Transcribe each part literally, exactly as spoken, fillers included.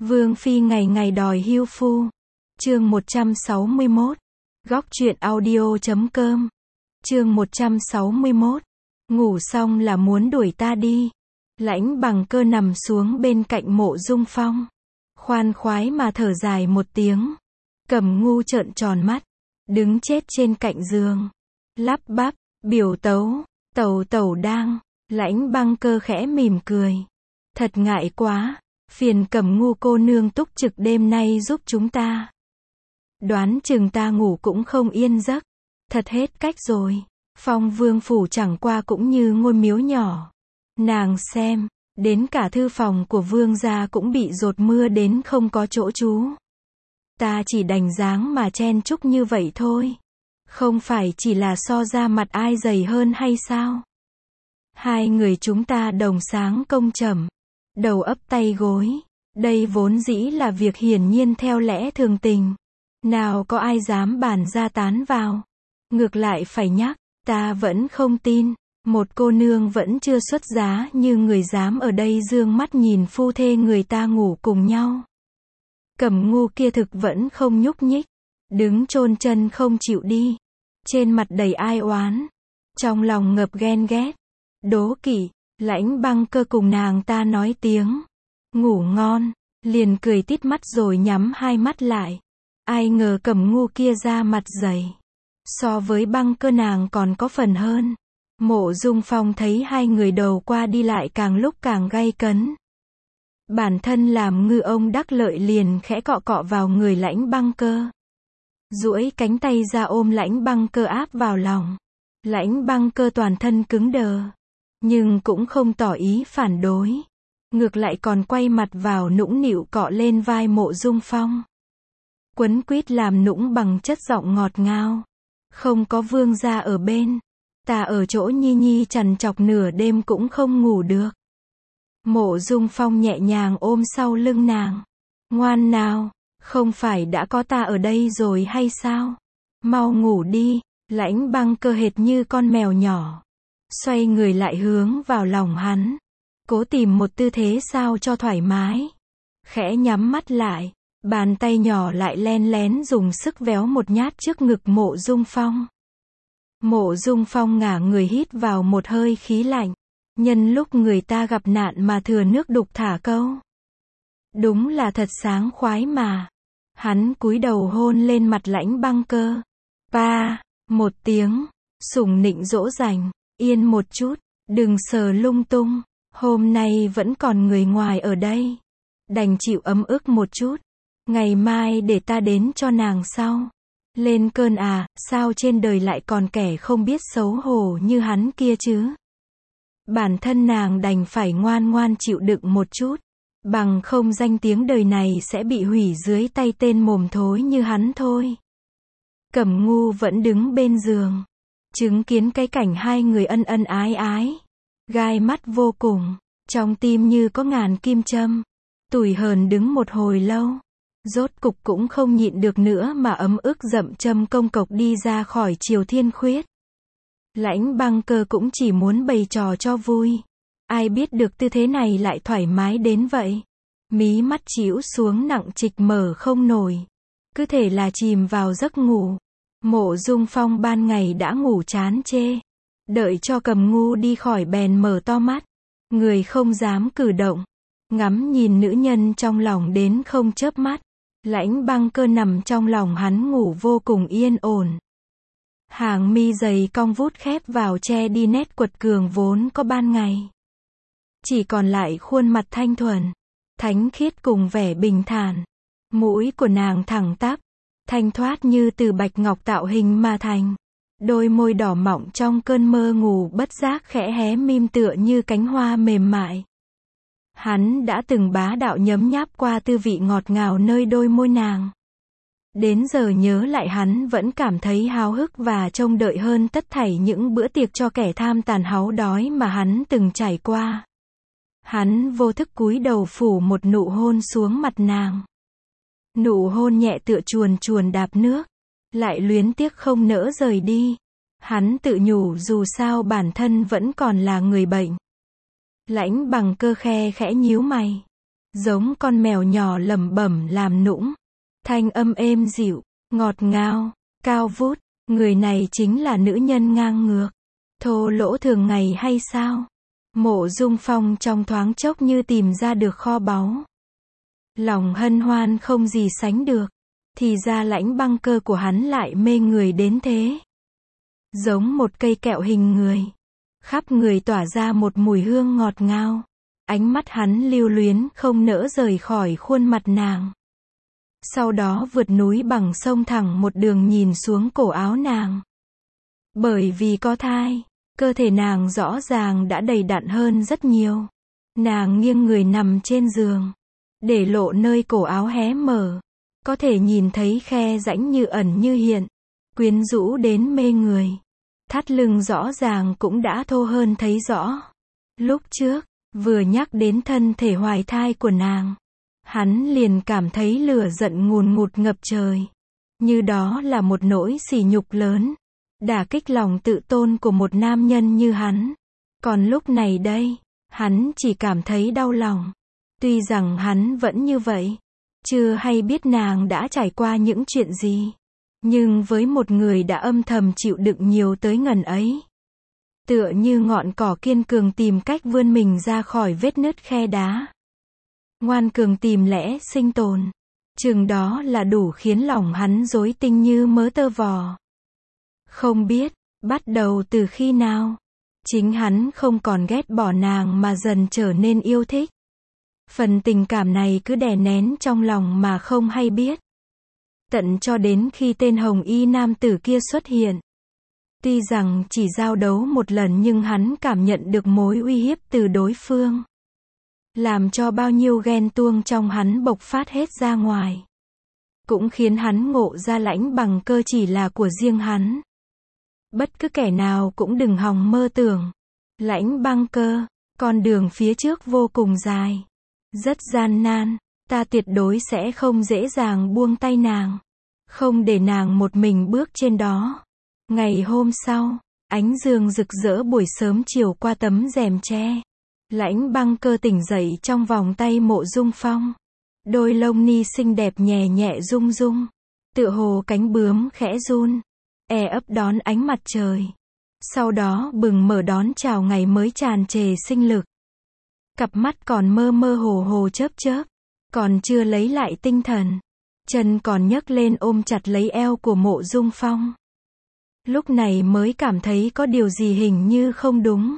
Vương phi ngày ngày đòi hưu phu. Chương một trăm sáu mươi mốt. Góc truyện audio chấm com. Chương một trăm sáu mươi mốt. Ngủ xong là muốn đuổi ta đi. Lãnh Bằng Cơ nằm xuống bên cạnh Mộ Dung Phong. Khoan khoái mà thở dài một tiếng. Cẩm Ngu trợn tròn mắt, đứng chết trên cạnh giường, lắp bắp, biểu tấu, tẩu tẩu đang. Lãnh Bằng Cơ khẽ mỉm cười. Thật ngại quá, phiền Cẩm Ngu cô nương túc trực đêm nay giúp chúng ta. Đoán chừng ta ngủ cũng không yên giấc. Thật hết cách rồi. Phong Vương phủ chẳng qua cũng như ngôi miếu nhỏ. Nàng xem, đến cả thư phòng của vương gia cũng bị dột mưa đến không có chỗ trú. Ta chỉ đành dáng mà chen chúc như vậy thôi. Không phải chỉ là so ra mặt ai dày hơn hay sao? Hai người chúng ta đồng sáng công trầm, đầu ấp tay gối. Đây vốn dĩ là việc hiển nhiên theo lẽ thường tình. Nào có ai dám bàn ra tán vào. Ngược lại phải nhắc, ta vẫn không tin. Một cô nương vẫn chưa xuất giá như người dám ở đây dương mắt nhìn phu thê người ta ngủ cùng nhau. Cẩm Ngu kia thực vẫn không nhúc nhích, đứng chôn chân không chịu đi. Trên mặt đầy ai oán, trong lòng ngập ghen ghét, đố kỵ. Lãnh Bằng Cơ cùng nàng ta nói tiếng ngủ ngon, liền cười tít mắt rồi nhắm hai mắt lại. Ai ngờ Cẩm Ngu kia ra mặt dày, so với Bằng Cơ nàng còn có phần hơn. Mộ Dung Phong thấy hai người đầu qua đi lại càng lúc càng gay cấn. Bản thân làm ngư ông đắc lợi liền khẽ cọ cọ vào người Lãnh Bằng Cơ, duỗi cánh tay ra ôm Lãnh Bằng Cơ áp vào lòng. Lãnh Bằng Cơ toàn thân cứng đờ, nhưng cũng không tỏ ý phản đối, ngược lại còn quay mặt vào nũng nịu cọ lên vai Mộ Dung Phong, quấn quýt làm nũng bằng chất giọng ngọt ngào. Không có vương gia ở bên, ta ở chỗ Nhi Nhi trằn trọc nửa đêm cũng không ngủ được. Mộ Dung Phong nhẹ nhàng ôm sau lưng nàng. Ngoan nào, không phải đã có ta ở đây rồi hay sao? Mau ngủ đi. Lãnh Bằng Cơ hệt như con mèo nhỏ, xoay người lại hướng vào lòng hắn, cố tìm một tư thế sao cho thoải mái. Khẽ nhắm mắt lại, bàn tay nhỏ lại len lén dùng sức véo một nhát trước ngực Mộ Dung Phong. Mộ Dung Phong ngả người hít vào một hơi khí lạnh. Nhân lúc người ta gặp nạn mà thừa nước đục thả câu. Đúng là thật sáng khoái mà. Hắn cúi đầu hôn lên mặt Lãnh Bằng Cơ. Pa, một tiếng, sủng nịnh dỗ dành. Yên một chút, đừng sờ lung tung. Hôm nay vẫn còn người ngoài ở đây, đành chịu ấm ức một chút. Ngày mai để ta đến cho nàng sau. Lên cơn à, sao trên đời lại còn kẻ không biết xấu hổ như hắn kia chứ? Bản thân nàng đành phải ngoan ngoan chịu đựng một chút, bằng không danh tiếng đời này sẽ bị hủy dưới tay tên mồm thối như hắn thôi. Cẩm Ngu vẫn đứng bên giường, chứng kiến cái cảnh hai người ân ân ái ái, gai mắt vô cùng, trong tim như có ngàn kim châm. Tủi hờn đứng một hồi lâu, rốt cục cũng không nhịn được nữa mà ấm ức dậm châm công cộc đi ra khỏi Triều Thiên Khuyết. Lãnh Bằng Cơ cũng chỉ muốn bày trò cho vui, ai biết được tư thế này lại thoải mái đến vậy. Mí mắt chĩu xuống nặng trịch mở không nổi, cứ thể là chìm vào giấc ngủ. Mộ Dung Phong ban ngày đã ngủ chán chê, đợi cho Cẩm Ngu đi khỏi bèn mở to mắt, người không dám cử động, ngắm nhìn nữ nhân trong lòng đến không chớp mắt. Lãnh Bằng Cơ nằm trong lòng hắn ngủ vô cùng yên ổn. Hàng mi dày cong vút khép vào che đi nét quật cường vốn có ban ngày. Chỉ còn lại khuôn mặt thanh thuần, thánh khiết cùng vẻ bình thản. Mũi của nàng thẳng tắp, thanh thoát như từ bạch ngọc tạo hình mà thành. Đôi môi đỏ mọng trong cơn mơ ngủ bất giác khẽ hé mím tựa như cánh hoa mềm mại. Hắn đã từng bá đạo nhấm nháp qua tư vị ngọt ngào nơi đôi môi nàng. Đến giờ nhớ lại hắn vẫn cảm thấy háo hức và trông đợi hơn tất thảy những bữa tiệc cho kẻ tham tàn háu đói mà hắn từng trải qua. Hắn vô thức cúi đầu phủ một nụ hôn xuống mặt nàng. Nụ hôn nhẹ tựa chuồn chuồn đạp nước, lại luyến tiếc không nỡ rời đi. Hắn tự nhủ dù sao bản thân vẫn còn là người bệnh. Lãnh Bằng Cơ khe khẽ nhíu mày, giống con mèo nhỏ lẩm bẩm làm nũng. Thanh âm êm dịu, ngọt ngào, cao vút, người này chính là nữ nhân ngang ngược, thô lỗ thường ngày hay sao? Mộ Dung Phong trong thoáng chốc như tìm ra được kho báu. Lòng hân hoan không gì sánh được, thì ra Lãnh Băng Cơ của hắn lại mê người đến thế. Giống một cây kẹo hình người, khắp người tỏa ra một mùi hương ngọt ngào. Ánh mắt hắn lưu luyến không nỡ rời khỏi khuôn mặt nàng. Sau đó vượt núi bằng sông thẳng một đường nhìn xuống cổ áo nàng. Bởi vì có thai, cơ thể nàng rõ ràng đã đầy đặn hơn rất nhiều. Nàng nghiêng người nằm trên giường, để lộ nơi cổ áo hé mở, có thể nhìn thấy khe rãnh như ẩn như hiện, quyến rũ đến mê người. Thắt lưng rõ ràng cũng đã thô hơn thấy rõ. Lúc trước, vừa nhắc đến thân thể hoài thai của nàng, hắn liền cảm thấy lửa giận ngùn ngụt ngập trời. Như đó là một nỗi sỉ nhục lớn, đả kích lòng tự tôn của một nam nhân như hắn. Còn lúc này đây, hắn chỉ cảm thấy đau lòng. Tuy rằng hắn vẫn như vậy, chưa hay biết nàng đã trải qua những chuyện gì. Nhưng với một người đã âm thầm chịu đựng nhiều tới ngần ấy, tựa như ngọn cỏ kiên cường tìm cách vươn mình ra khỏi vết nứt khe đá, ngoan cường tìm lẽ sinh tồn, chừng đó là đủ khiến lòng hắn rối tinh như mớ tơ vò. Không biết, bắt đầu từ khi nào, chính hắn không còn ghét bỏ nàng mà dần trở nên yêu thích. Phần tình cảm này cứ đè nén trong lòng mà không hay biết. Tận cho đến khi tên hồng y nam tử kia xuất hiện. Tuy rằng chỉ giao đấu một lần nhưng hắn cảm nhận được mối uy hiếp từ đối phương. Làm cho bao nhiêu ghen tuông trong hắn bộc phát hết ra ngoài. Cũng khiến hắn ngộ ra Lãnh Bằng Cơ chỉ là của riêng hắn. Bất cứ kẻ nào cũng đừng hòng mơ tưởng. Lãnh Băng Cơ, con đường phía trước vô cùng dài, rất gian nan, ta tuyệt đối sẽ không dễ dàng buông tay nàng, không để nàng một mình bước trên đó. Ngày hôm sau, ánh dương rực rỡ buổi sớm chiều qua tấm rèm tre. Lãnh Băng Cơ tỉnh dậy trong vòng tay Mộ Dung Phong. Đôi lông mi xinh đẹp nhẹ nhẹ rung rung, tựa hồ cánh bướm khẽ run, e ấp đón ánh mặt trời. Sau đó bừng mở đón chào ngày mới tràn trề sinh lực. Cặp mắt còn mơ mơ hồ hồ chớp chớp, còn chưa lấy lại tinh thần. Chân còn nhấc lên ôm chặt lấy eo của Mộ Dung Phong. Lúc này mới cảm thấy có điều gì hình như không đúng.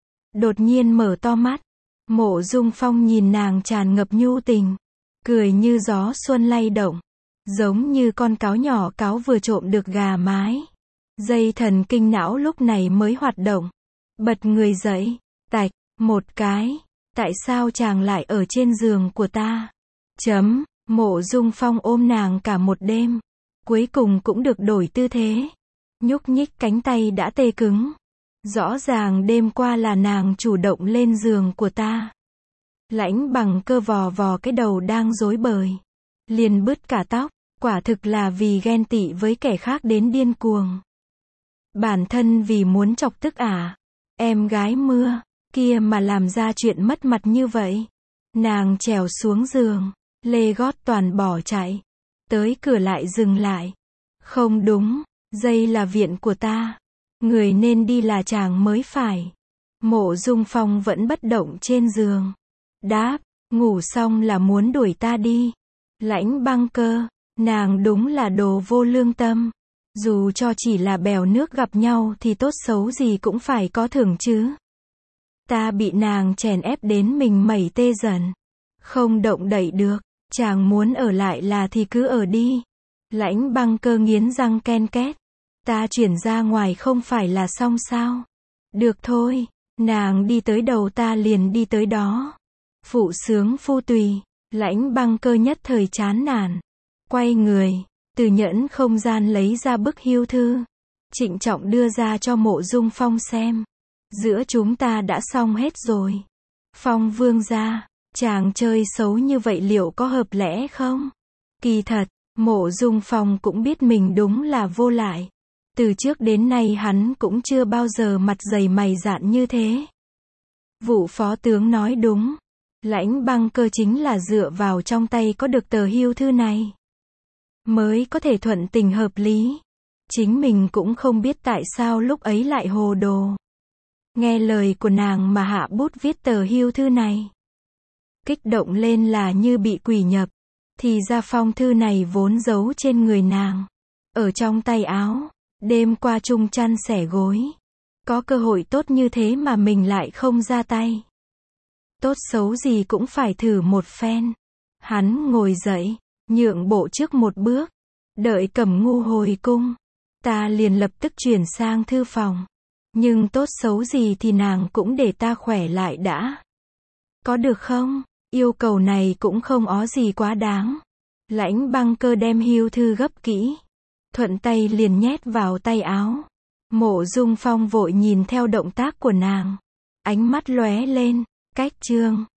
Đột nhiên mở to mắt, Mộ Dung Phong nhìn nàng tràn ngập nhu tình, cười như gió xuân lay động, giống như con cáo nhỏ cáo vừa trộm được gà mái. Dây thần kinh não lúc này mới hoạt động, bật người dậy, tạch, một cái, tại sao chàng lại ở trên giường của ta? Chấm, Mộ Dung Phong ôm nàng cả một đêm, cuối cùng cũng được đổi tư thế, nhúc nhích cánh tay đã tê cứng. Rõ ràng đêm qua là nàng chủ động lên giường của ta. Lãnh Bằng Cơ vò vò cái đầu đang rối bời, liền bứt cả tóc, quả thực là vì ghen tị với kẻ khác đến điên cuồng. Bản thân vì muốn chọc tức à? Em gái mưa kia mà làm ra chuyện mất mặt như vậy. Nàng trèo xuống giường, lê gót toàn bỏ chạy, tới cửa lại dừng lại. Không đúng, đây là viện của ta, người nên đi là chàng mới phải. Mộ Dung Phong vẫn bất động trên giường, đáp, ngủ xong là muốn đuổi ta đi. Lãnh Băng Cơ, nàng đúng là đồ vô lương tâm. Dù cho chỉ là bèo nước gặp nhau thì tốt xấu gì cũng phải có thưởng chứ. Ta bị nàng chèn ép đến mình mẩy tê dần, không động đậy được. Chàng muốn ở lại là thì cứ ở đi. Lãnh Băng Cơ nghiến răng ken két. Ta chuyển ra ngoài không phải là xong sao? Được thôi, nàng đi tới đầu ta liền đi tới đó. Phụ sướng phu tùy. Lãnh Băng Cơ nhất thời chán nản, quay người, từ nhẫn không gian lấy ra bức hưu thư, trịnh trọng đưa ra cho Mộ Dung Phong xem. Giữa chúng ta đã xong hết rồi. Phong vương gia, chàng chơi xấu như vậy liệu có hợp lẽ không? Kỳ thật, Mộ Dung Phong cũng biết mình đúng là vô lại. Từ trước đến nay hắn cũng chưa bao giờ mặt dày mày dạn như thế. Vụ phó tướng nói đúng. Lãnh Băng Cơ chính là dựa vào trong tay có được tờ hưu thư này, mới có thể thuận tình hợp lý. Chính mình cũng không biết tại sao lúc ấy lại hồ đồ. Nghe lời của nàng mà hạ bút viết tờ hưu thư này. Kích động lên là như bị quỷ nhập. Thì ra phong thư này vốn giấu trên người nàng. Ở trong tay áo. Đêm qua chung chăn xẻ gối. Có cơ hội tốt như thế mà mình lại không ra tay. Tốt xấu gì cũng phải thử một phen. Hắn ngồi dậy, nhượng bộ trước một bước. Đợi Cẩm Ngu hồi cung. Ta liền lập tức chuyển sang thư phòng. Nhưng tốt xấu gì thì nàng cũng để ta khỏe lại đã. Có được không? Yêu cầu này cũng không ó gì quá đáng. Lãnh Băng Cơ đem hưu thư gấp kỹ. Thuận tay liền nhét vào tay áo. Mộ Dung Phong vội nhìn theo động tác của nàng. Ánh mắt lóe lên. Cách chương.